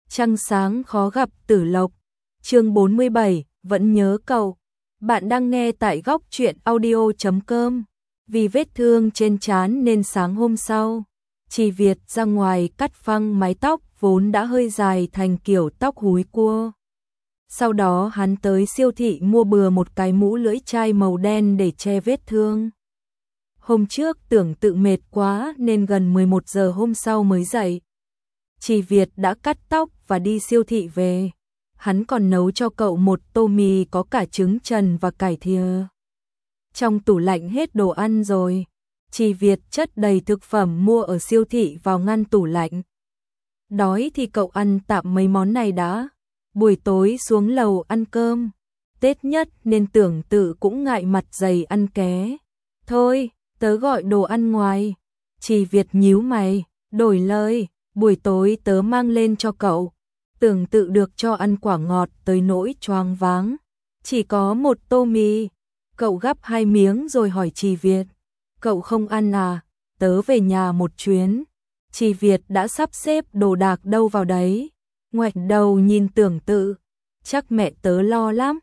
Trăng sáng khó gặp Tử Lộc. Chương 47, vẫn nhớ cậu. Bạn đang nghe tại góc truyện audio.com. Vì vết thương trên trán nên sáng hôm sau, Trì Việt ra ngoài cắt phăng mái tóc vốn đã hơi dài thành kiểu tóc húi cua. Sau đó hắn tới siêu thị mua bừa một cái mũ lưỡi chai màu đen để che vết thương. Hôm trước tưởng tự mệt quá nên gần 11 giờ hôm sau mới dậy. Trì Việt đã cắt tóc và đi siêu thị về. Hắn còn nấu cho cậu một tô mì có cả trứng trần và cải thìa. Trong tủ lạnh hết đồ ăn rồi. Trì Việt chất đầy thực phẩm mua ở siêu thị vào ngăn tủ lạnh. Đói thì cậu ăn tạm mấy món này đã. Buổi tối xuống lầu ăn cơm. Tết nhất nên tưởng tự cũng ngại mặt dày ăn ké. Thôi, tớ gọi đồ ăn ngoài. Trì Việt nhíu mày, đổi lời. Buổi tối tớ mang lên cho cậu. Tưởng tự được cho ăn quả ngọt tới nỗi choáng váng. Chỉ có một tô mì. Cậu gắp 2 miếng rồi hỏi Trì Việt. Cậu không ăn à? Tớ về nhà một chuyến. Trì Việt đã sắp xếp đồ đạc đâu vào đấy. Ngoảnh đầu nhìn tưởng tự. Chắc mẹ tớ lo lắm.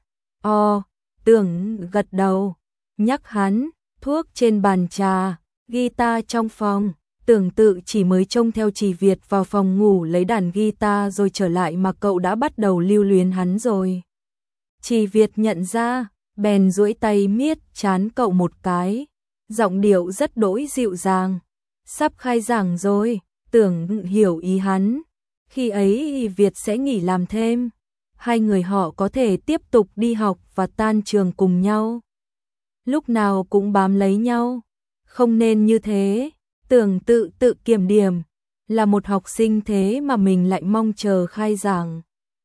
Tưởng gật đầu. Nhắc hắn, thuốc trên bàn trà, guitar trong phòng. Tưởng tự chỉ mới trông theo Trì Việt vào phòng ngủ lấy đàn guitar rồi trở lại mà cậu đã bắt đầu lưu luyến hắn rồi. Trì Việt nhận ra, bèn duỗi tay miết trán cậu một cái. Giọng điệu rất đỗi dịu dàng. Sắp khai giảng rồi, tưởng hiểu ý hắn. Khi ấy Việt sẽ nghỉ làm thêm. Hai người họ có thể tiếp tục đi học và tan trường cùng nhau. Lúc nào cũng bám lấy nhau. Không nên như thế. Tưởng tự kiểm điểm. Là một học sinh thế mà mình lại mong chờ khai giảng.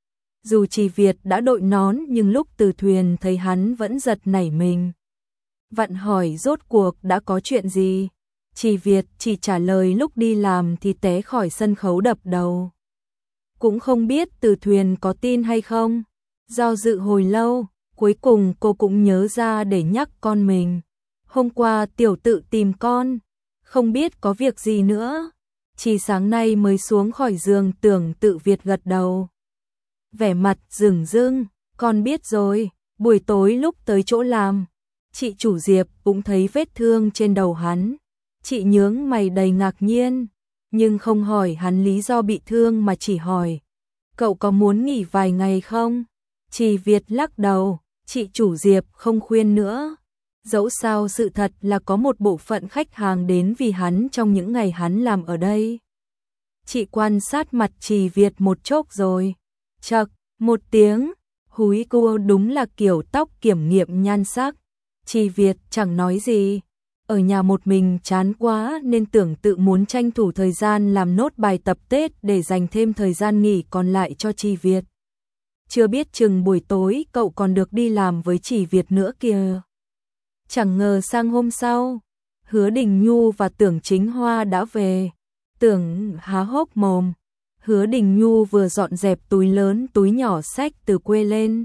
Dù Trì Việt đã đội nón nhưng lúc từ thuyền thấy hắn vẫn giật nảy mình. Vặn hỏi rốt cuộc đã có chuyện gì. Trì Việt chỉ trả lời lúc đi làm thì té khỏi sân khấu đập đầu. Cũng không biết từ thuyền có tin hay không. Do dự hồi lâu, cuối cùng cô cũng nhớ ra để nhắc con mình. Hôm qua tiểu tự tìm con. Không biết có việc gì nữa. Chỉ sáng nay mới xuống khỏi giường tưởng tự Việt gật đầu. Vẻ mặt rừng rưng, con biết rồi. Buổi tối lúc tới chỗ làm, chị chủ Diệp cũng thấy vết thương trên đầu hắn. Chị nhướng mày đầy ngạc nhiên, nhưng không hỏi hắn lý do bị thương mà chỉ hỏi. Cậu có muốn nghỉ vài ngày không? Trì Việt lắc đầu, chị chủ Diệp không khuyên nữa. Dẫu sao sự thật là có một bộ phận khách hàng đến vì hắn trong những ngày hắn làm ở đây. Chị quan sát mặt Trì Việt một chốc rồi. Chậc, một tiếng, húi cua đúng là kiểu tóc kiểm nghiệm nhan sắc. Trì Việt chẳng nói gì. Ở nhà một mình chán quá nên tưởng tự muốn tranh thủ thời gian làm nốt bài tập Tết để dành thêm thời gian nghỉ còn lại cho Trì Việt. Chưa biết chừng buổi tối cậu còn được đi làm với Trì Việt nữa kìa. Chẳng ngờ sang hôm sau, Hứa Đình Nhu và Tưởng Chính Hoa đã về. Tưởng há hốc mồm. Hứa Đình Nhu vừa dọn dẹp túi lớn túi nhỏ xách từ quê lên.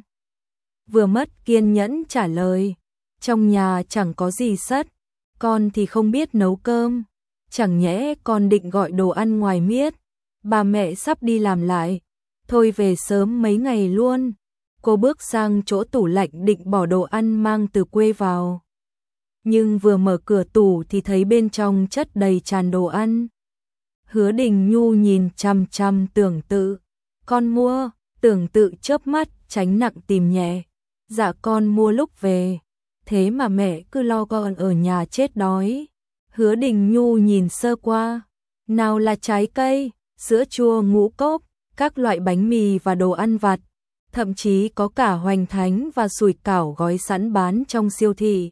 Vừa mất kiên nhẫn trả lời. Trong nhà chẳng có gì sất. Con thì không biết nấu cơm. Chẳng nhẽ con định gọi đồ ăn ngoài miết. Bà mẹ sắp đi làm lại. Thôi về sớm mấy ngày luôn. Cô bước sang chỗ tủ lạnh định bỏ đồ ăn mang từ quê vào. Nhưng vừa mở cửa tủ thì thấy bên trong chất đầy tràn đồ ăn. Hứa Đình Nhu nhìn chằm chằm tưởng tự. Con mua, tưởng tự chớp mắt tránh nặng tìm nhẹ. Dạ con mua lúc về. Thế mà mẹ cứ lo con ở nhà chết đói. Hứa Đình Nhu nhìn sơ qua. Nào là trái cây, sữa chua ngũ cốc, các loại bánh mì và đồ ăn vặt. Thậm chí có cả hoành thánh và sủi cảo gói sẵn bán trong siêu thị.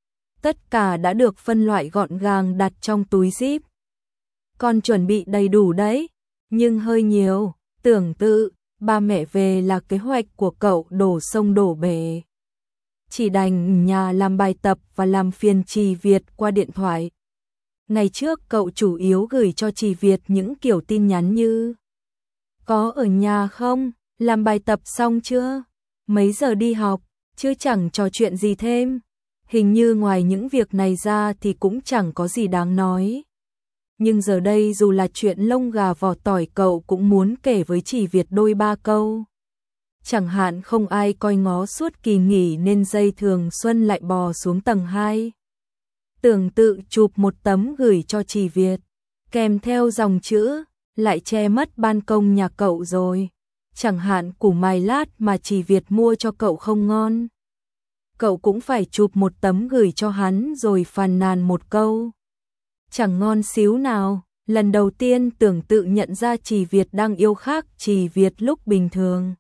Tất cả đã được phân loại gọn gàng đặt trong túi zip. Con chuẩn bị đầy đủ đấy, nhưng hơi nhiều. Tưởng tự, ba mẹ về là kế hoạch của cậu đổ sông đổ bể. Chỉ đành nhà làm bài tập và làm phiền Trì Việt qua điện thoại. Ngày trước cậu chủ yếu gửi cho Trì Việt những kiểu tin nhắn như: có ở nhà không? Làm bài tập xong chưa? Mấy giờ đi học? Chứ chẳng trò chuyện gì thêm. Hình như ngoài những việc này ra thì cũng chẳng có gì đáng nói. Nhưng giờ đây dù là chuyện lông gà vỏ tỏi cậu cũng muốn kể với Chỉ Việt đôi ba câu. Chẳng hạn không ai coi ngó suốt kỳ nghỉ nên dây thường xuân lại bò xuống tầng 2. Tưởng tự chụp một tấm gửi cho Chỉ Việt, kèm theo dòng chữ, lại che mất ban công nhà cậu rồi. Chẳng hạn củ mài lát mà Chỉ Việt mua cho cậu không ngon. Cậu cũng phải chụp một tấm gửi cho hắn rồi phàn nàn một câu. Chẳng ngon xíu nào. Lần đầu tiên Tưởng tự nhận ra Chỉ Việt đang yêu khác Chỉ Việt lúc bình thường.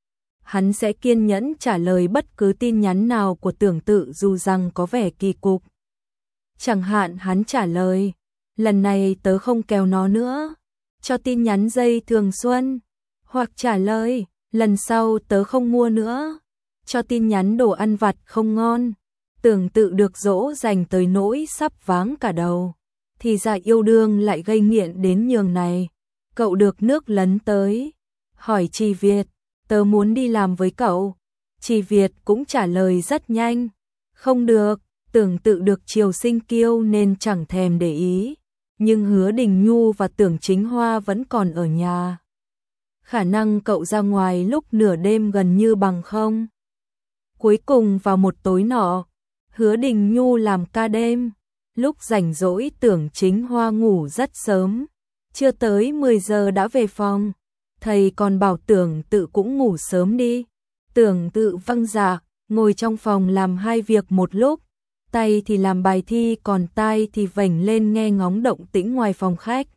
Hắn sẽ kiên nhẫn trả lời bất cứ tin nhắn nào của Tưởng tự dù rằng có vẻ kỳ cục. Chẳng hạn hắn trả lời, lần này tớ không kéo nó nữa, cho tin nhắn dây thường xuân. Hoặc trả lời, lần sau tớ không mua nữa, cho tin nhắn đồ ăn vặt không ngon. Tưởng tự được dỗ dành tới nỗi sắp váng cả đầu. Thì ra yêu đương lại gây nghiện đến nhường này. Cậu được nước lấn tới, hỏi Chỉ Việt, tớ muốn đi làm với cậu. Chỉ Việt cũng trả lời rất nhanh, không được. Tưởng tự được Triều Sinh kiêu nên chẳng thèm để ý. Nhưng Hứa Đình Nhu và Tưởng Chính Hoa vẫn còn ở nhà. Khả năng cậu ra ngoài lúc nửa đêm gần như bằng không. Cuối cùng vào một tối nọ, Hứa Đình Nhu làm ca đêm. Lúc rảnh rỗi Tưởng Chính Hoa ngủ rất sớm. Chưa tới 10 giờ đã về phòng. Thầy còn bảo Tưởng tự cũng ngủ sớm đi. Tưởng tự vâng dạ, ngồi trong phòng làm hai việc một lúc. Tay thì làm bài thi còn tai thì vểnh lên nghe ngóng động tĩnh ngoài phòng khách.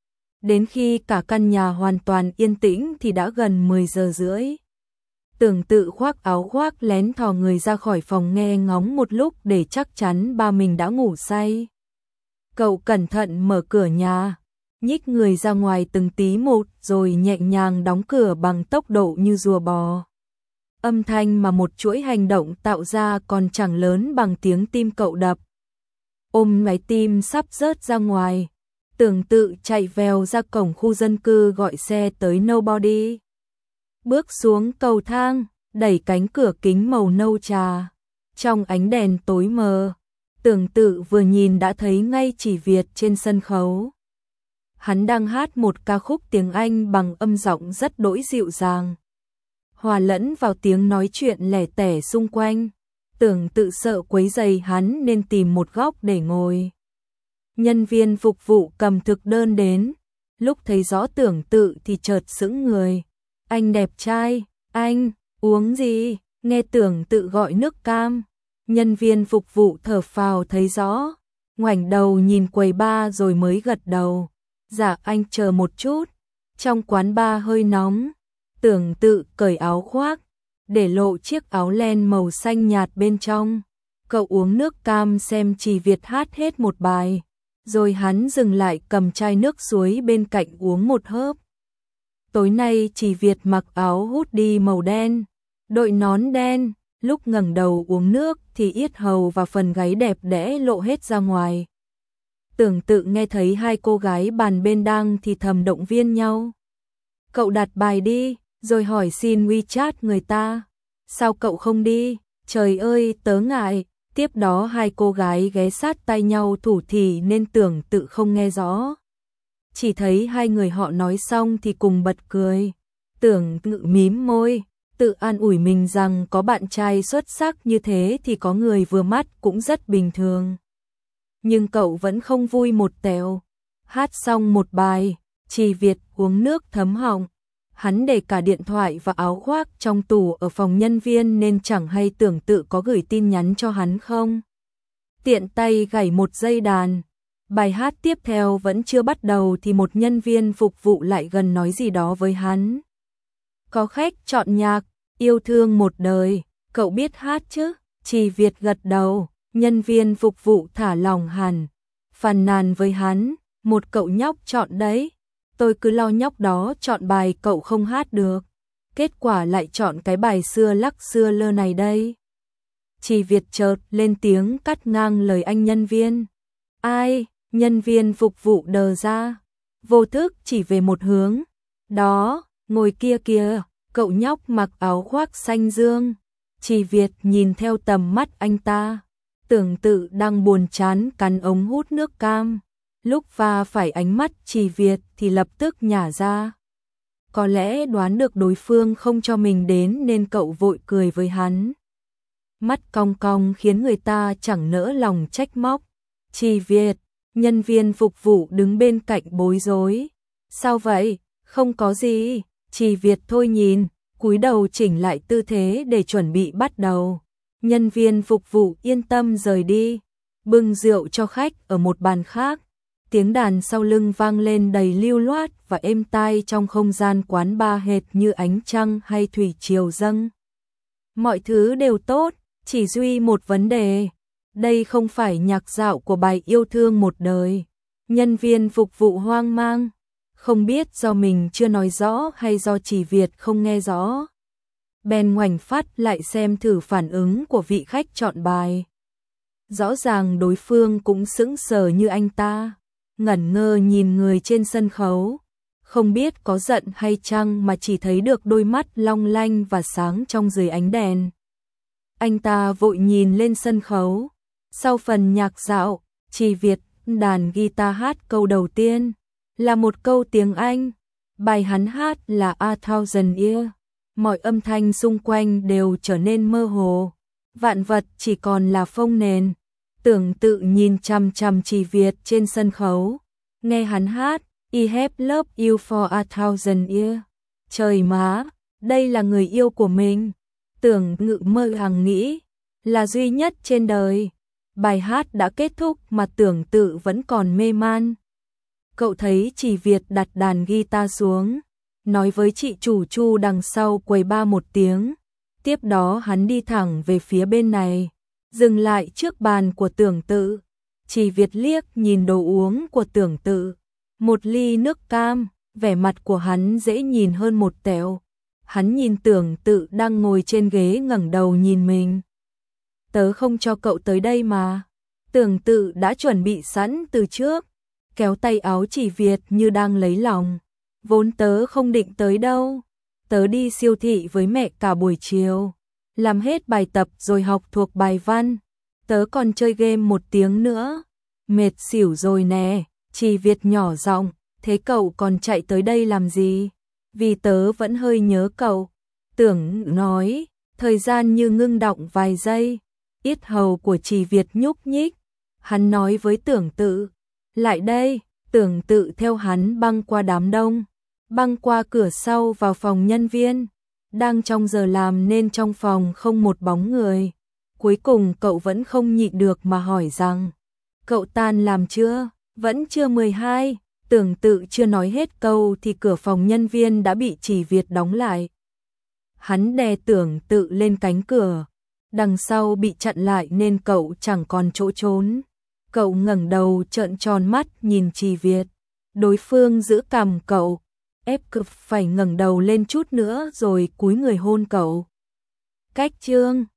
Đến khi cả căn nhà hoàn toàn yên tĩnh thì đã gần 10 giờ rưỡi. Tưởng tự khoác áo khoác lén thò người ra khỏi phòng nghe ngóng một lúc để chắc chắn ba mình đã ngủ say. Cậu cẩn thận mở cửa nhà, nhích người ra ngoài từng tí một rồi nhẹ nhàng đóng cửa bằng tốc độ như rùa bò. Âm thanh mà một chuỗi hành động tạo ra còn chẳng lớn bằng tiếng tim cậu đập. Ôm máy tim sắp rớt ra ngoài, Tưởng tự chạy vèo ra cổng khu dân cư gọi xe tới Nobody. Bước xuống cầu thang, đẩy cánh cửa kính màu nâu trà. Trong ánh đèn tối mờ, Tưởng tự vừa nhìn đã thấy ngay Chỉ Việt trên sân khấu. Hắn đang hát một ca khúc tiếng Anh bằng âm giọng rất đỗi dịu dàng, hòa lẫn vào tiếng nói chuyện lẻ tẻ xung quanh. Tưởng tự sợ quấy rầy hắn nên tìm một góc để ngồi. Nhân viên phục vụ cầm thực đơn đến, lúc thấy rõ Tưởng tự thì chợt sững người. Anh đẹp trai, anh, uống gì? Nghe Tưởng tự gọi nước cam. Nhân viên phục vụ thở phào thấy rõ, ngoảnh đầu nhìn quầy bar rồi mới gật đầu. Dạ anh chờ một chút, trong quán bar hơi nóng. Tưởng tự cởi áo khoác, để lộ chiếc áo len màu xanh nhạt bên trong. Cậu uống nước cam xem Chỉ Việt hát hết một bài, rồi hắn dừng lại cầm chai nước suối bên cạnh uống một hớp. Tối nay Chỉ Việt mặc áo hoodie màu đen, đội nón đen, lúc ngẩng đầu uống nước thì yết hầu và phần gáy đẹp đẽ lộ hết ra ngoài. Tưởng tự nghe thấy hai cô gái bàn bên đang thì thầm động viên nhau. Cậu đặt bài đi, rồi hỏi xin WeChat người ta. Sao cậu không đi? Trời ơi, tớ ngại. Tiếp đó hai cô gái ghé sát tai nhau thủ thỉ nên Tưởng tự không nghe rõ. Chỉ thấy hai người họ nói xong thì cùng bật cười. Tưởng tự mím môi, tự an ủi mình rằng có bạn trai xuất sắc như thế thì có người vừa mắt cũng rất bình thường. Nhưng cậu vẫn không vui một tẹo. Hát xong một bài, Chỉ Việt uống nước thấm họng. Hắn để cả điện thoại và áo khoác trong tủ ở phòng nhân viên nên chẳng hay Tưởng tự có gửi tin nhắn cho hắn không. Tiện tay gảy một dây đàn. Bài hát tiếp theo vẫn chưa bắt đầu thì một nhân viên phục vụ lại gần nói gì đó với hắn. Có khách chọn nhạc, yêu thương một đời, cậu biết hát chứ? Chỉ Việt gật đầu, nhân viên phục vụ thả lỏng hẳn. Phàn nàn với hắn, một cậu nhóc chọn đấy. Tôi cứ lo nhóc đó chọn bài cậu không hát được. Kết quả lại chọn cái bài xưa lắc xưa lơ này đây. Chỉ Việt chợt lên tiếng cắt ngang lời anh nhân viên. Ai? Nhân viên phục vụ đờ ra. Vô thức chỉ về một hướng. Đó, ngồi kia kìa, cậu nhóc mặc áo khoác xanh dương. Chỉ Việt nhìn theo tầm mắt anh ta. Tưởng tự đang buồn chán cắn ống hút nước cam. lúc va phải ánh mắt Trì Việt thì lập tức nhả ra. Có lẽ đoán được đối phương không cho mình đến nên cậu vội cười với hắn. Mắt cong cong khiến người ta chẳng nỡ lòng trách móc. Trì Việt, nhân viên phục vụ đứng bên cạnh bối rối. Sao vậy? Không có gì. Trì Việt thôi nhìn, cúi đầu chỉnh lại tư thế để chuẩn bị bắt đầu. Nhân viên phục vụ yên tâm rời đi, bưng rượu cho khách ở một bàn khác. Tiếng đàn sau lưng vang lên đầy lưu loát và êm tai trong không gian quán bar hệt như ánh trăng hay thủy triều dâng. Mọi thứ đều tốt, chỉ duy một vấn đề. Đây không phải nhạc dạo của bài yêu thương một đời. Nhân viên phục vụ hoang mang, không biết do mình chưa nói rõ hay do Trì Việt không nghe rõ. Bèn ngoảnh phát lại xem thử phản ứng của vị khách chọn bài. Rõ ràng đối phương cũng sững sờ như anh ta, ngẩn ngơ nhìn người trên sân khấu, không biết có giận hay chăng mà chỉ thấy được đôi mắt long lanh và sáng trong dưới ánh đèn. Anh ta vội nhìn lên sân khấu. Sau phần nhạc dạo, Trì Việt đàn guitar hát câu đầu tiên, là một câu tiếng Anh. Bài hắn hát là A Thousand Years. Mọi âm thanh xung quanh đều trở nên mơ hồ. Vạn vật chỉ còn là phông nền. Tưởng tự nhìn chằm chằm Trì Việt trên sân khấu. Nghe hắn hát, I have loved you for a thousand years. Trời má, đây là người yêu của mình. Tưởng ngự mơ hằng nghĩ, là duy nhất trên đời. Bài hát đã kết thúc mà tưởng tự vẫn còn mê man. Cậu thấy Trì Việt đặt đàn guitar xuống, nói với chị chủ Chu đằng sau quầy bar một tiếng. Tiếp đó hắn đi thẳng về phía bên này, dừng lại trước bàn của tưởng tự. Trì Việt liếc nhìn đồ uống của tưởng tự, một ly nước cam, vẻ mặt của hắn dễ nhìn hơn một tẹo. Hắn nhìn tưởng tự đang ngồi trên ghế ngẩng đầu nhìn mình. Tớ không cho cậu tới đây mà. Tưởng tự đã chuẩn bị sẵn từ trước, kéo tay áo Trì Việt như đang lấy lòng. Vốn tớ không định tới đâu. Tớ đi siêu thị với mẹ cả buổi chiều, làm hết bài tập rồi học thuộc bài văn. Tớ còn chơi game một tiếng nữa. Mệt xỉu rồi nè. Trì Việt nhỏ giọng, thế cậu còn chạy tới đây làm gì? Vì tớ vẫn hơi nhớ cậu. Tưởng nói, thời gian như ngưng đọng vài giây. Yết hầu của Trì Việt nhúc nhích. Hắn nói với tưởng tự, lại đây. Tưởng tự theo hắn băng qua đám đông, băng qua cửa sau vào phòng nhân viên. Đang trong giờ làm nên trong phòng không một bóng người. Cuối cùng cậu vẫn không nhịn được mà hỏi rằng, cậu tan làm chưa? Vẫn chưa 12. Tưởng tự chưa nói hết câu thì cửa phòng nhân viên đã bị Trì Việt đóng lại. Hắn đè tưởng tự lên cánh cửa, đằng sau bị chặn lại nên cậu chẳng còn chỗ trốn. Cậu ngẩng đầu trợn tròn mắt nhìn Trì Việt. Đối phương giữ cằm cậu, ép cực phải ngẩng đầu lên chút nữa rồi cúi người hôn cậu. Cách chương